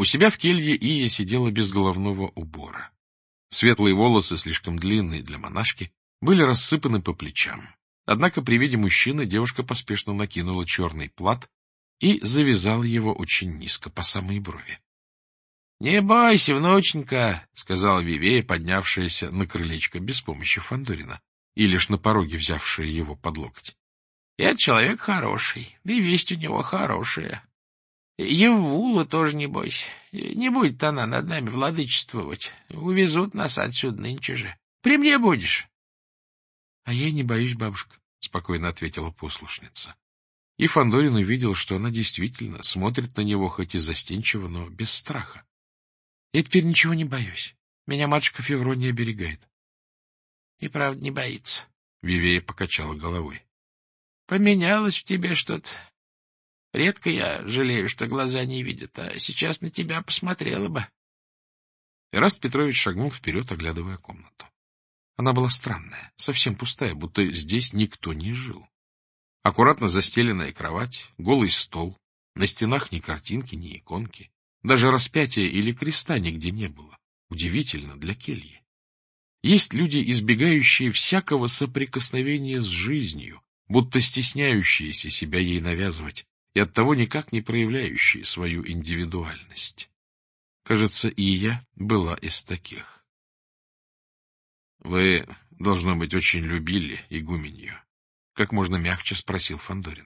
У себя в келье Ия сидела без головного убора. Светлые волосы, слишком длинные для монашки, были рассыпаны по плечам. Однако при виде мужчины девушка поспешно накинула черный плат и завязала его очень низко, по самой брови. — Не бойся, внученька, — сказала Вивея, поднявшаяся на крылечко без помощи Фандорина, и лишь на пороге взявшая его под локоть. — Это человек хороший, и весть у него хорошая. Еввулу тоже не бойся. Не будет она над нами владычествовать. Увезут нас отсюда нынче же. При мне будешь. — А я не боюсь, бабушка, — спокойно ответила послушница. И Фандорин увидел, что она действительно смотрит на него хоть и застенчиво, но без страха. — Я теперь ничего не боюсь. Меня матушка Феврония оберегает. — И правда не боится. Вивея покачала головой. — Поменялось в тебе что-то. Редко я жалею, что глаза не видят, а сейчас на тебя посмотрела бы. Эраст Петрович шагнул вперед, оглядывая комнату. Она была странная, совсем пустая, будто здесь никто не жил. Аккуратно застеленная кровать, голый стол, на стенах ни картинки, ни иконки. Даже распятия или креста нигде не было. Удивительно для кельи. Есть люди, избегающие всякого соприкосновения с жизнью, будто стесняющиеся себя ей навязывать, и оттого никак не проявляющие свою индивидуальность. Кажется, и я была из таких. — Вы, должно быть, очень любили игуменью. Как можно мягче спросил Фандорин.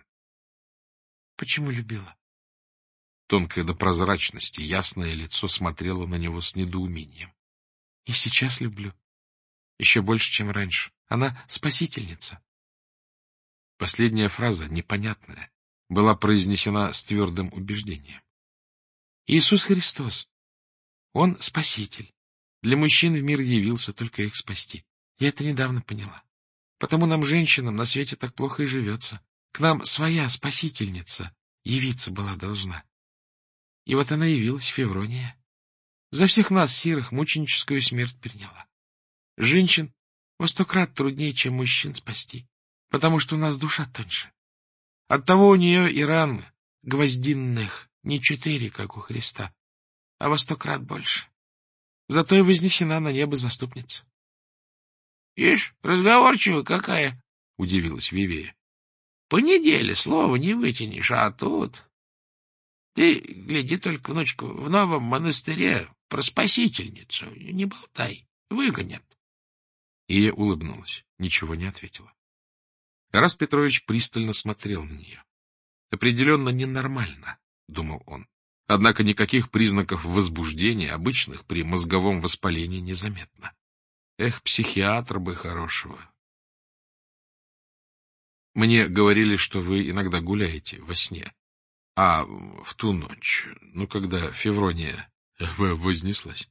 — Почему любила? Тонкое до прозрачности, ясное лицо смотрело на него с недоумением. — И сейчас люблю. Еще больше, чем раньше. Она спасительница. Последняя фраза, непонятная, была произнесена с твердым убеждением. Иисус Христос. Он спаситель. Для мужчин в мир явился только их спасти. Я это недавно поняла. Потому нам, женщинам, на свете так плохо и живется. К нам своя спасительница явиться была должна. И вот она явилась, Феврония. За всех нас, сирых, мученическую смерть приняла. Женщин во 100 крат труднее, чем мужчин спасти, потому что у нас душа тоньше. Оттого у нее и ран гвоздинных не 4, как у Христа, а во 100 крат больше. Зато и вознесена на небо заступница. — Ишь, разговорчивая какая, — удивилась Вивея. — По неделе слова не вытянешь, а тут... Ты гляди только, внучку, в новом монастыре про спасительницу не болтай, выгонят. Ия улыбнулась, ничего не ответила. Эраст Петрович пристально смотрел на нее. Определенно ненормально, — думал он. Однако никаких признаков возбуждения, обычных при мозговом воспалении, незаметно. Эх, психиатра бы хорошего. Мне говорили, что вы иногда гуляете во сне. А в ту ночь, когда Феврония вознеслась.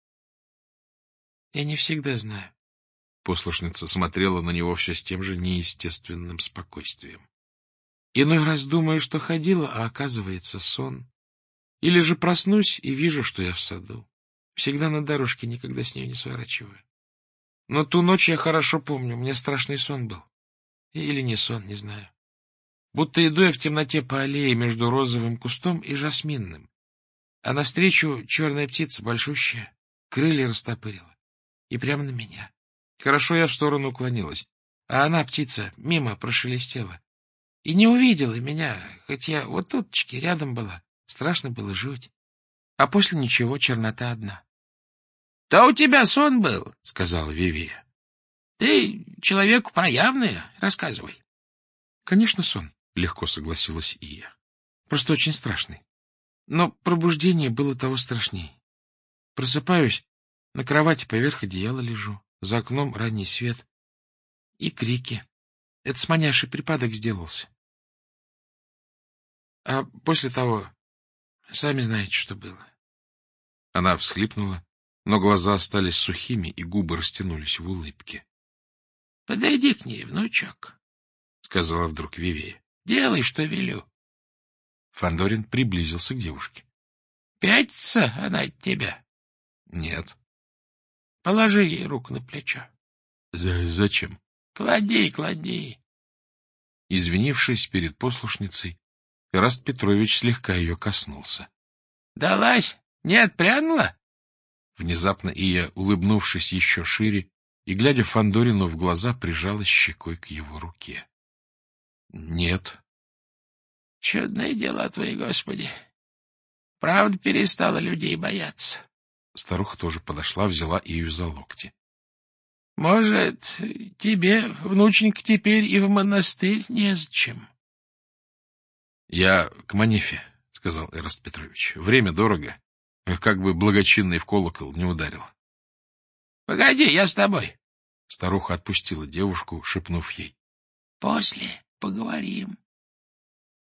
— Я не всегда знаю. Послушница смотрела на него все с тем же неестественным спокойствием. Иной раз думаю, что ходила, а оказывается сон. Или же проснусь и вижу, что я в саду. Всегда на дорожке, никогда с нее не сворачиваю. Но ту ночь я хорошо помню, у меня страшный сон был. Или не сон, не знаю. Будто иду я в темноте по аллее между розовым кустом и жасминным. А навстречу черная птица большущая, крылья растопырила. И прямо на меня. Хорошо я в сторону уклонилась, а она, птица, мимо прошелестела. И не увидела меня, хоть я вот туточки рядом была. Страшно было жуть. А после ничего, чернота одна. — Да у тебя сон был, — сказала Вивия. — Ты человеку проявная, рассказывай. — Конечно, сон, — легко согласилась Ия. — Просто очень страшный. Но пробуждение было того страшней. Просыпаюсь, на кровати поверх одеяла лежу, за окном ранний свет и крики. Это с маняшей припадок сделался. А после того, сами знаете, что было. Она всхлипнула, но глаза остались сухими, и губы растянулись в улыбке. — Подойди к ней, внучок, — сказала вдруг Вивея. — Делай, что велю. Фандорин приблизился к девушке. — Пятится она от тебя? — Нет. — Положи ей руку на плечо. — Зачем? — Клади, клади. Извинившись перед послушницей, Эраст Петрович слегка ее коснулся. — Далась, Не отпрянула? Внезапно Ия, улыбнувшись еще шире и, глядя Фандорину в глаза, прижалась щекой к его руке. — Нет. — Чудные дела твои, Господи. Правда перестала людей бояться. Старуха тоже подошла, взяла Ию за локти. — Может, тебе, внученька, теперь и в монастырь незачем? — Я к Манефе, — сказал Эраст Петрович. — Время дорого. Как бы благочинный в колокол не ударил. — Погоди, я с тобой. Старуха отпустила девушку, шепнув ей: — После поговорим.